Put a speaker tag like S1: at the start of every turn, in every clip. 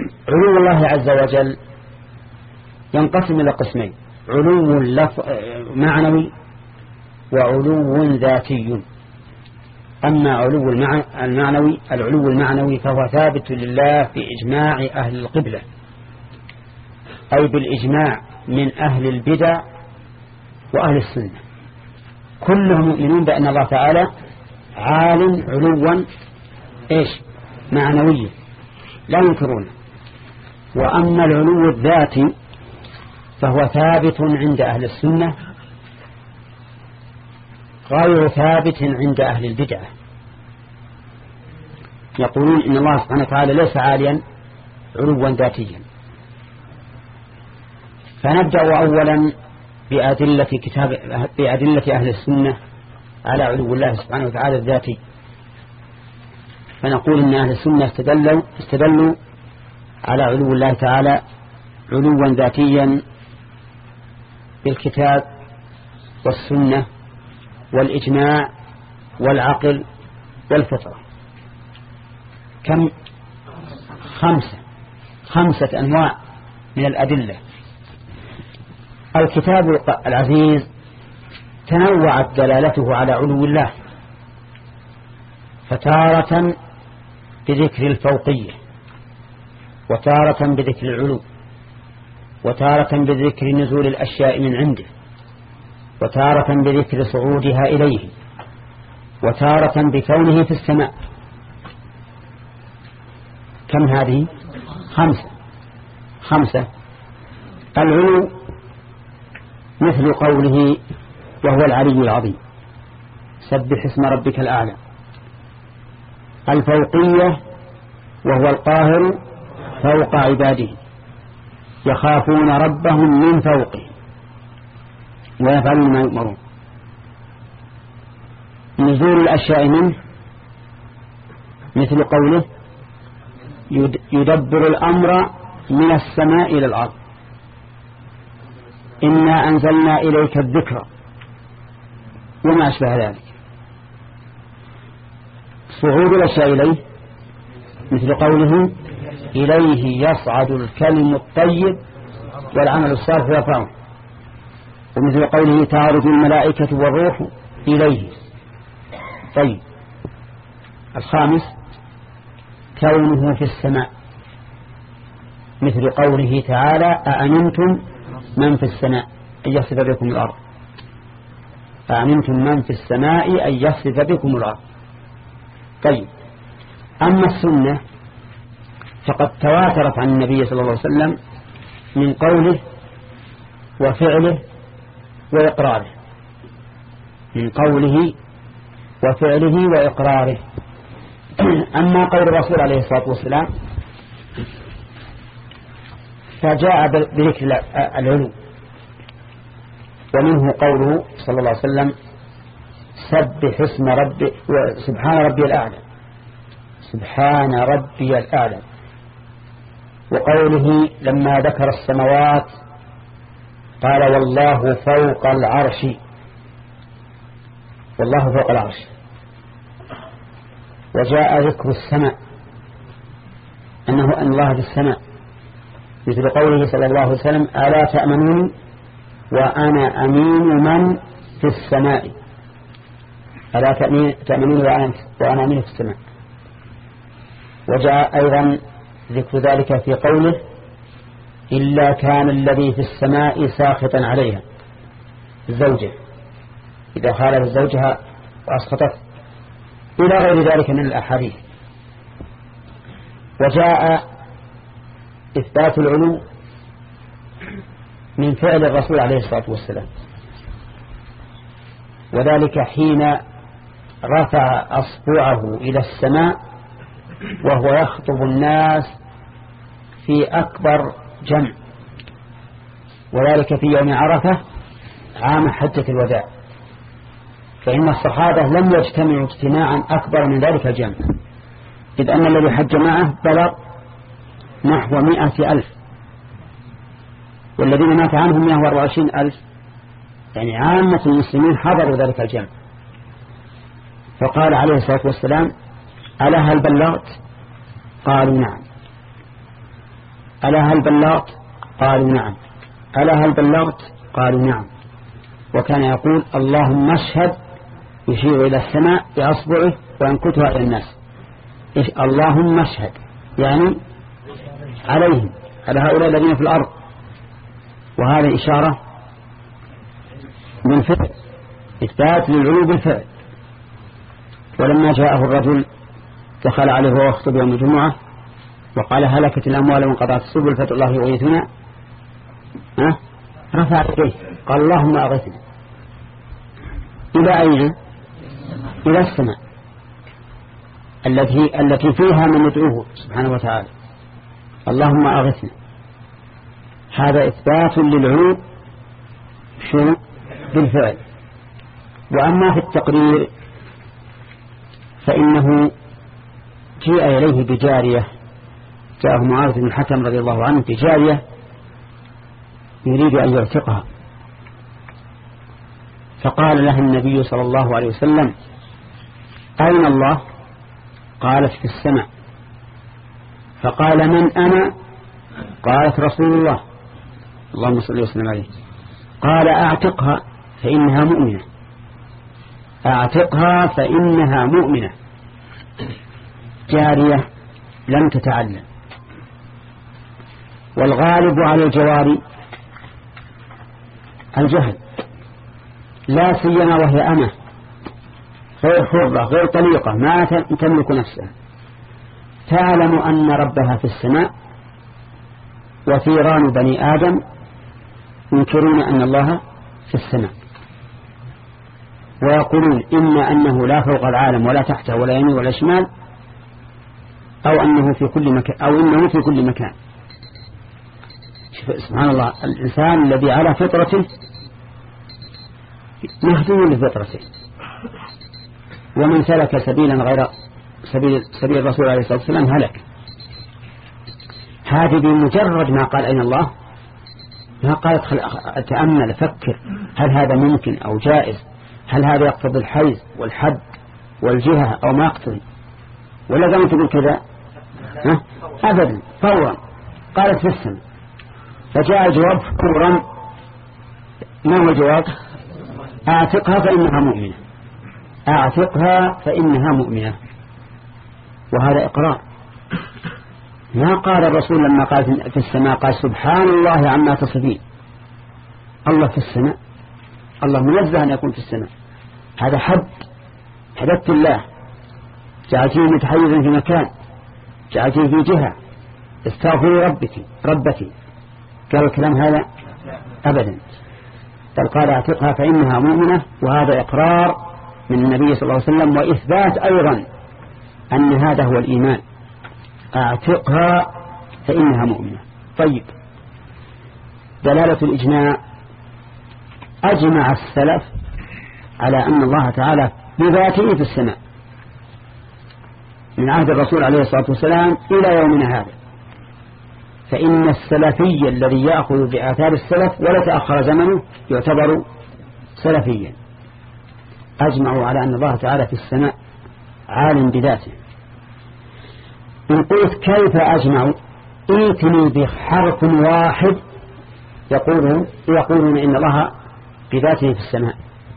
S1: علو الله عز وجل ينقسم إلى قسمين: علو معنوي وعلو ذاتي. أما العلو المعنوي فهو ثابت لله في إجماع أهل القبلة، أي بالإجماع من أهل البدع وأهل السنة، كلهم مؤمنون بأن الله تعالى عال علوا معنويا لا ينكرونه. وأما العلو الذاتي فهو ثابت عند أهل السنة غير ثابت عند أهل البدعة، يقولون إن الله سبحانه وتعالى ليس عاليا علوا ذاتيا. فنبدأ أولا بأدلة أهل السنة على علو الله سبحانه وتعالى الذاتي. فنقول إن أهل السنة استدلوا على علو الله تعالى علوا ذاتيا بالكتاب والسنة والإجماع والعقل والفطرة. كم؟ خمسة أنواع من الأدلة. الكتاب العزيز تنوعت دلالته على علو الله، فتارة بذكر الفوقية، وتارة بذكر العلو، وتارة بذكر نزول الأشياء من عنده، وتارة بذكر صعودها إليه، وتارة بكونه في السماء. كم هذه؟ خمسة. العلو مثل قوله وهو العلي العظيم سبح اسم ربك الأعلى. الفوقية وهو القاهر فوق عباده يخافون ربهم من فوقهم ويفعلون ما يؤمرون. نزول الأشياء منه مثل قوله يدبر الأمر من السماء إلى الأرض إنا أنزلنا إليك الذكر وما أشبه ذلك. صعود الأشياء إليه مثل قوله إليه يصعد الكلم الطيب والعمل الصالح يرفعه، ومثل قوله تعرج الملائكة والروح إليه. طيب، الخامس كونه في السماء مثل قوله تعالى أأمنتم من في السماء أن يخسف بكم الأرض. أأمنتم من في السماء أن يخسف بكم الأرض. طيب، أما السنة فقد تواترت عن النبي صلى الله عليه وسلم من قوله وفعله وإقراره، من قوله وفعله وإقراره. أما قول الرسول عليه الصلاة والسلام فجاء بذكر العلو، ومنه قوله صلى الله عليه وسلم سبح اسم ربي سبحان ربي الأعلى، سبحان ربي الأعلى. وقوله لما ذكر السماوات قال والله فوق العرش، والله فوق العرش. وجاء ذكر السماء أن الله في السماء مثل قوله صلى الله عليه وسلم ألا تأمنوني وأنا أمين من في السماء، ألا تأمنوني وأنا أمين في السماء. وجاء أيضا ذكر ذلك في قوله إلا كان الذي في السماء ساخطا عليها، الزوجة إذا خالف زوجها وأسخطت، إلى غير ذلك من الأحاديث. وجاء إثبات العلو من فعل الرسول عليه الصلاة والسلام، وذلك حين رفع أصبعه إلى السماء وهو يخطب الناس في أكبر جمع، وذلك في يوم عرفة عام حجة الوداع. فإن الصحابة لم يجتمعوا اجتماعا أكبر من ذلك الجمع، إذ أن الذي حج معه بلغ نحو 100,000، والذين مات عنهم 124,000، يعني عامة المسلمين حضروا ذلك الجمع. فقال عليه الصلاة والسلام ألا هل بلغت؟ قالوا نعم. ألا هل بلغت؟ قالوا نعم. ألا هل بلغت؟ قالوا نعم. وكان يقول اللهم اشهد، يشير إلى السماء بأصبعه وينكتها إلى الناس. اللهم اشهد يعني عليهم، على هؤلاء الذين في الأرض. وهذا إشارة من فعل، إثبات للعلو بالفعل. ولما جاءه الرجل دخل عليه وهو يخطب يوم الجمعة وقال هلكت الأموال وانقطعت السبل فادعوا الله يغيثنا، رفع يديه قال اللهم أغثنا. إلى أين؟ إلى السماء التي فيها من يدعوه سبحانه وتعالى. اللهم أغثنا. هذا إثبات للعلو شنو؟ بالفعل. وأما في التقرير فإنه جاء إليه بجارية، جاءه معاذ بن الحكم رضي الله عنه بجارية يريد أن يعتقها، فقال له النبي صلى الله عليه وسلم أين الله؟ قالت في السماء. فقال من أنا؟ قالت رسول الله اللهم صل وسلم عليه. قال أعتقها فإنها مؤمنة، أعتقها فإنها مؤمنة. جارية لم تتعلم، والغالب على الجواري الجهل، لا سيما وهي أمة غير حرة غير طليقة ما تملك نفسها، تعلم أن ربها في السماء، وثيران بني آدم ينكرون أن الله في السماء ويقولون إما أنه لا فوق العالم ولا تحته ولا يمين ولا شمال، أو أنه في كل مكان، أو إنه في كل مكان. سبحان الله، الإنسان الذي على فطرته مهدي لفطرته، ومن سلك سبيلا غير سبيل الرسول عليه الصلاة والسلام هلك. هذه بمجرد ما قال أين الله ما قالت أتأمل فكر هل هذا ممكن أو جائز، هل هذا يقتضي الحيز والحد والجهة أو ما يقتضي، ولا قامت تقول كذا أبدا، فورا قالت في السماء. فجاء الجواب فورا. ما هو الجواب؟ أعتقها فإنها مؤمنة، أعتقها فإنها مؤمنة. وهذا إقرار. ما قال الرسول لما قال في السماء قال سبحان الله عما تصفين، الله في السماء، الله منزه أن يكون في السماء. هذا حدثت الله، جعلتيه متحيزا في مكان، جعلتيه في جهة، استغفري ربتي. قال الكلام هذا أبدا، بل قال اعتقها فإنها مؤمنة. وهذا إقرار من النبي صلى الله عليه وسلم، وإثبات أيضا أن هذا هو الإيمان، اعتقها فإنها مؤمنة. طيب، دلالة الإجماع: أجمع السلف على أن الله تعالى بذاته في السماء من عهد الرسول عليه الصلاة والسلام إلى يومنا هذا. فإن السلفي الذي يأخذ بآثار السلف ولا تأخر زمنه يعتبر سلفيا. أجمعوا على أن الله تعالى في السماء عالم بذاته. إن قلت كيف أجمعوا؟ ائتني بحرف واحد يقولون إن الله بذاته في السماء.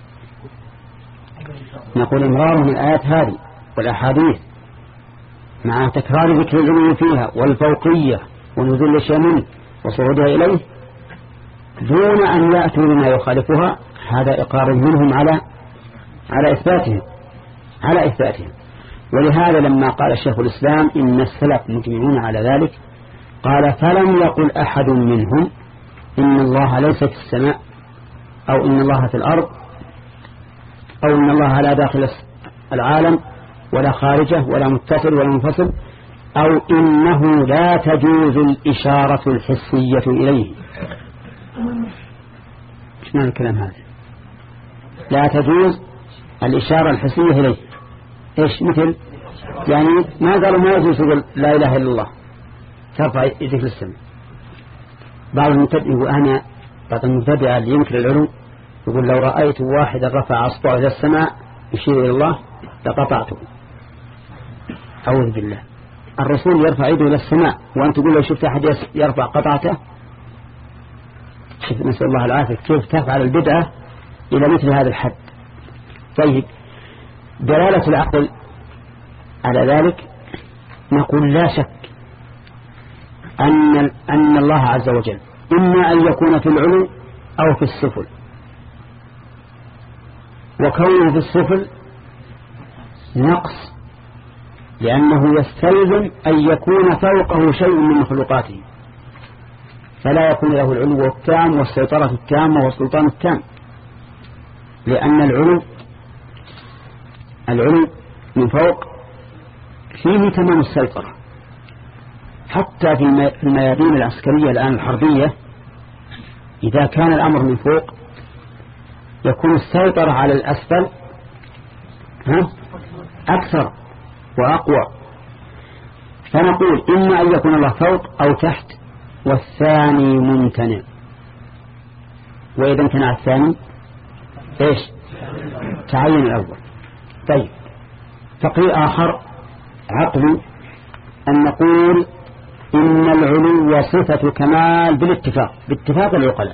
S1: نقول إمرار من الآيات هذه والأحاديث مع تكرار ذكر العلو فيها والفوقية ونزول الشمال وصعودها إليه دون أن يأتوا لما يخالفها، هذا إقرار منهم على إثباتهم. ولهذا لما قال الشيخ الإسلام إن السلف مجمعون على ذلك، قال فلم يقل أحد منهم إن الله ليس في السماء، أو إن الله في الأرض، أو إن الله لا داخل العالم ولا خارجه ولا متصل ولا منفصل، أو إنه لا تجوز الإشارة الحسية إليه. إيش معنى الكلام هذا؟ لا تجوز الإشارة الحسية إليه. إيش مثل؟ يعني ما قالوا ما يجوز يقول لا إله إلا الله ترفع يديك للسماء. بعض المبتدئ اللي ينكر العلو يقول لو رأيت واحدا رفع أصبعه إلى السماء يشير إلى الله لقطعته. أعوذ بالله، الرسول يرفع يده إلى السماء وأنت تقول لو شفت أحد يرفع قطعته، نسأل الله العافية، كيف تفعل البدعة إلى مثل هذا الحد؟ طيب، دلالة العقل على ذلك نقول لا شك أن الله عز وجل إما أن يكون في العلو أو في السفل، وكونه في السفل نقص، لأنه يستلزم أن يكون فوقه شيء من مخلوقاته، فلا يكون له العلو التام والسيطرة التامة والسلطان التام، لأن العلو من فوق فيه تمام السيطرة. حتى في الميادين العسكرية الآن الحربية، إذا كان الأمر من فوق يكون السيطرة على الأسفل أكثر وأقوى. فنقول إما أن يكون الله فوق أو تحت، والثاني ممتنع. وإذا امتنع الثاني إيش؟ تعين الأول. طيب، تقرير آخر عقلي أن نقول إن العلو صفة كمال باتفاق العقلاء.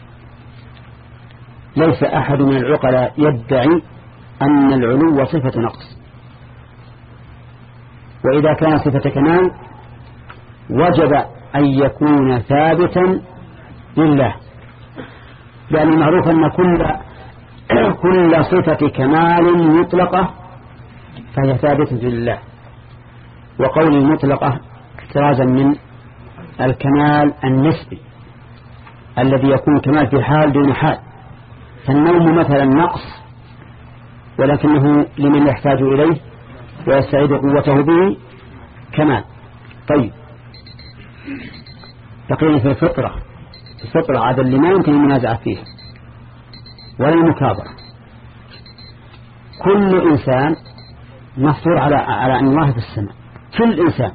S1: ليس أحد من العقلاء يدعي أن العلو صفة نقص، وإذا كان صفة كمال وجب أن يكون ثابتا لله، لأن معروف أن كل صفة كمال مطلقة فهي ثابتة لله، وقول المطلقة احترازا من الكمال النسبي الذي يكون كمال في حال دون حال. فالنوم مثلا نقص، ولكنه لمن يحتاج إليه ويستعيد قوته به كمال. طيب، تقريبا في الفطرة عادة اللي ما يمكن المنازعة فيها ولا المكابرة. كل إنسان مفطور على أن الله في السماء، كل إنسان.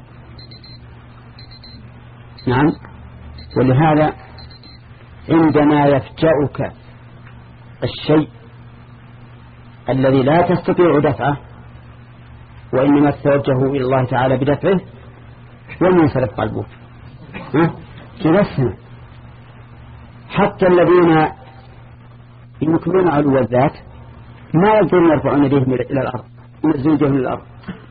S1: نعم، ولهذا عندما يفجأك الشيء الذي لا تستطيع دفعه وإنما تتوجه إلى الله تعالى بدفعه، ومن ينصرف قلبك تبسم. حتى الذين ينكرون علو الذات ما يقدرون يرفعون يديهم إلى الأرض، ينزلون يديهم إلى الأرض،